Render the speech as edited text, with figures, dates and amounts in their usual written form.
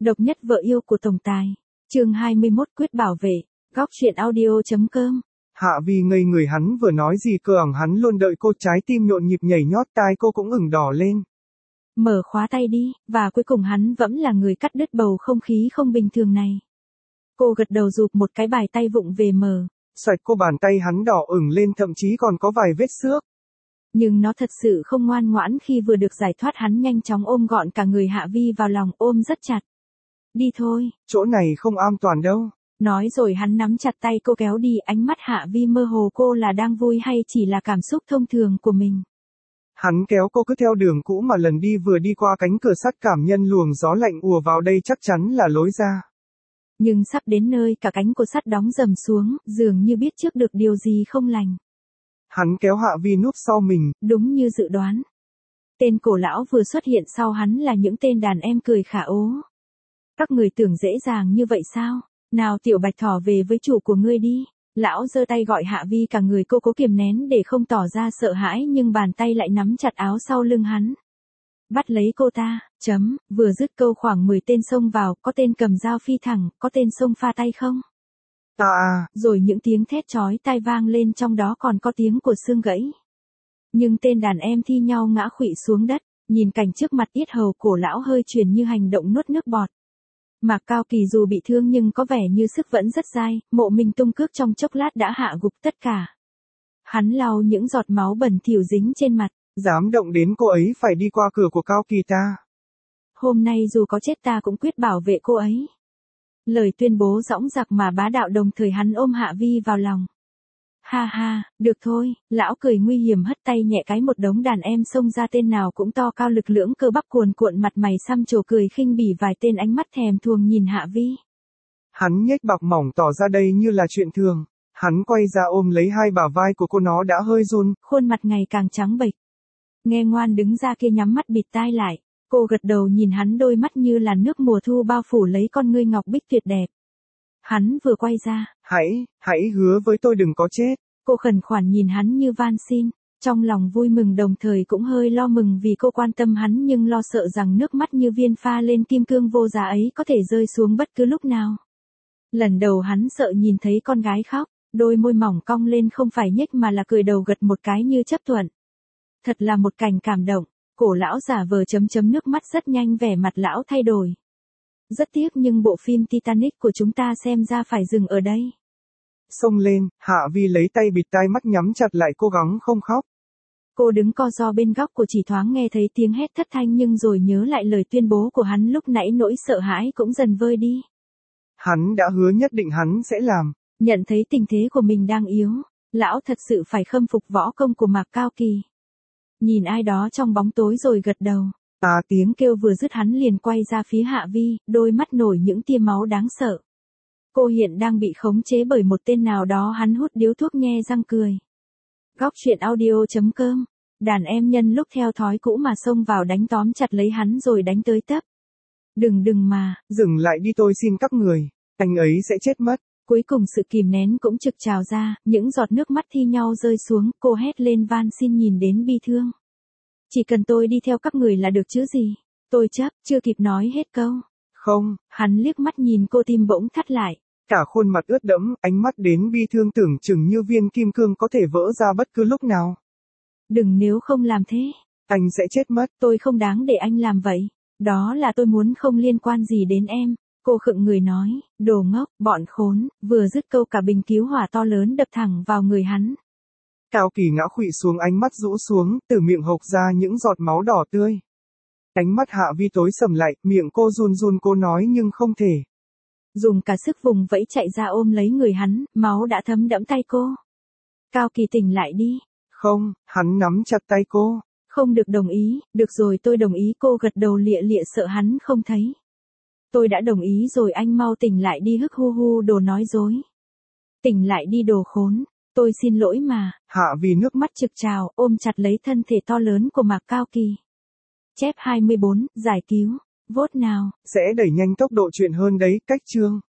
Độc nhất vợ yêu của tổng tài. Chương 21 quyết bảo vệ. Góc truyện audio.com. Hạ Vi ngây người, hắn vừa nói gì cơ ẳng, hắn luôn đợi cô, trái tim nhộn nhịp nhảy nhót, tai cô cũng ửng đỏ lên. Mở khóa tay đi, và cuối cùng hắn vẫn là người cắt đứt bầu không khí không bình thường này. Cô gật đầu rụp một cái bài tay vụng về mở. Xoạch, cô bàn tay hắn đỏ ửng lên, thậm chí còn có vài vết xước. Nhưng nó thật sự không ngoan ngoãn khi vừa được giải thoát, hắn nhanh chóng ôm gọn cả người Hạ Vi vào lòng, ôm rất chặt. Đi thôi. Chỗ này không an toàn đâu. Nói rồi hắn nắm chặt tay cô kéo đi, ánh mắt Hạ Vi mơ hồ, cô là đang vui hay chỉ là cảm xúc thông thường của mình. Hắn kéo cô cứ theo đường cũ mà lần đi, vừa đi qua cánh cửa sắt, cảm nhận luồng gió lạnh ùa vào, đây chắc chắn là lối ra. Nhưng sắp đến nơi, cả cánh cửa sắt đóng rầm xuống, dường như biết trước được điều gì không lành. Hắn kéo Hạ Vi núp sau mình. Đúng như dự đoán. Tên cổ lão vừa xuất hiện sau hắn là những tên đàn em cười khả ố. Các người tưởng dễ dàng như vậy sao? Nào tiểu bạch thỏ, về với chủ của ngươi đi. Lão giơ tay gọi Hạ Vi, cả người cô cố kiềm nén để không tỏ ra sợ hãi, nhưng bàn tay lại nắm chặt áo sau lưng hắn. Bắt lấy cô ta, vừa dứt câu khoảng 10 tên xông vào, có tên cầm dao phi thẳng, có tên xông pha tay không. Rồi những tiếng thét chói tai vang lên, trong đó còn có tiếng của xương gãy. Nhưng tên đàn em thi nhau ngã khuỵu xuống đất, nhìn cảnh trước mặt, yết hầu cổ lão hơi chuyển như hành động nuốt nước bọt. Mạc Cao Kỳ dù bị thương nhưng có vẻ như sức vẫn rất dai, Mộ Minh tung cước trong chốc lát đã hạ gục tất cả. Hắn lau những giọt máu bẩn thỉu dính trên mặt. Dám động đến cô ấy phải đi qua cửa của Cao Kỳ ta. Hôm nay dù có chết ta cũng quyết bảo vệ cô ấy. Lời tuyên bố dõng dạc mà bá đạo, đồng thời hắn ôm Hạ Vi vào lòng. Ha ha, được thôi, lão cười nguy hiểm, hất tay nhẹ cái, một đống đàn em xông ra, tên nào cũng to cao lực lưỡng, cơ bắp cuồn cuộn, mặt mày xăm trổ, cười khinh bỉ, vài tên ánh mắt thèm thuồng nhìn Hạ Vi. Hắn nhếch bạc mỏng tỏ ra đây như là chuyện thường. Hắn quay ra ôm lấy hai bả vai của cô, nó đã hơi run. Khuôn mặt ngày càng trắng bệch. Nghe ngoan, đứng ra kia, nhắm mắt bịt tai lại. Cô gật đầu nhìn hắn, đôi mắt như là nước mùa thu bao phủ lấy con ngươi ngọc bích tuyệt đẹp. Hắn vừa quay ra. Hãy hứa với tôi đừng có chết. Cô khẩn khoản nhìn hắn như van xin, trong lòng vui mừng đồng thời cũng hơi lo mừng vì cô quan tâm hắn, nhưng lo sợ rằng nước mắt như viên pha lên kim cương vô giá ấy có thể rơi xuống bất cứ lúc nào. Lần đầu hắn sợ nhìn thấy con gái khóc, đôi môi mỏng cong lên, không phải nhếch mà là cười, đầu gật một cái như chấp thuận. Thật là một cảnh cảm động. Cổ lão giả vờ nước mắt, rất nhanh vẻ mặt lão thay đổi. Rất tiếc nhưng bộ phim Titanic của chúng ta xem ra phải dừng ở đây. Xông lên, Hạ Vi lấy tay bịt tai, mắt nhắm chặt lại, cố gắng không khóc. Cô đứng co ro bên góc của, chỉ thoáng nghe thấy tiếng hét thất thanh, nhưng rồi nhớ lại lời tuyên bố của hắn lúc nãy, nỗi sợ hãi cũng dần vơi đi. Hắn đã hứa nhất định hắn sẽ làm. Nhận thấy tình thế của mình đang yếu, lão thật sự phải khâm phục võ công của Mạc Cao Kỳ. Nhìn ai đó trong bóng tối rồi gật đầu. Tiếng kêu vừa dứt, hắn liền quay ra phía Hạ Vi, đôi mắt nổi những tia máu đáng sợ. Cô hiện đang bị khống chế bởi một tên nào đó, hắn hút điếu thuốc nhe răng cười. Góc truyện audio.com. Đàn em nhân lúc theo thói cũ mà xông vào, đánh tóm chặt lấy hắn rồi đánh tới tấp. Đừng mà. Dừng lại đi, tôi xin các người. Anh ấy sẽ chết mất. Cuối cùng sự kìm nén cũng trực trào ra, những giọt nước mắt thi nhau rơi xuống, cô hét lên van xin, nhìn đến bi thương. Chỉ cần tôi đi theo các người là được chứ gì. Tôi chưa kịp nói hết câu. Không. Hắn liếc mắt nhìn cô, tim bỗng thắt lại. Cả khuôn mặt ướt đẫm, ánh mắt đến bi thương, tưởng chừng như viên kim cương có thể vỡ ra bất cứ lúc nào. Đừng, nếu không làm thế, anh sẽ chết mất. Tôi không đáng để anh làm vậy. Đó là tôi muốn, không liên quan gì đến em. Cô khựng người nói, đồ ngốc, bọn khốn. Vừa dứt câu, cả bình cứu hỏa to lớn đập thẳng vào người hắn. Cao Kỳ ngã khuỵu xuống, ánh mắt rũ xuống, từ miệng hộc ra những giọt máu đỏ tươi. Ánh mắt Hạ Vi tối sầm lại, miệng cô run run, cô nói nhưng không thể. Dùng cả sức vùng vẫy chạy ra ôm lấy người hắn, máu đã thấm đẫm tay cô. Cao Kỳ, tỉnh lại đi. Không, hắn nắm chặt tay cô. Không được, đồng ý, được rồi tôi đồng ý, cô gật đầu lịa lịa, sợ hắn không thấy. Tôi đã đồng ý rồi, anh mau tỉnh lại đi, hức hu đồ nói dối. Tỉnh lại đi đồ khốn, tôi xin lỗi mà. Hạ Vi nước mắt trực trào, ôm chặt lấy thân thể to lớn của Mạc Cao Kỳ. Chép 24, giải cứu, vote nào. Sẽ đẩy nhanh tốc độ chuyện hơn đấy, cách chương.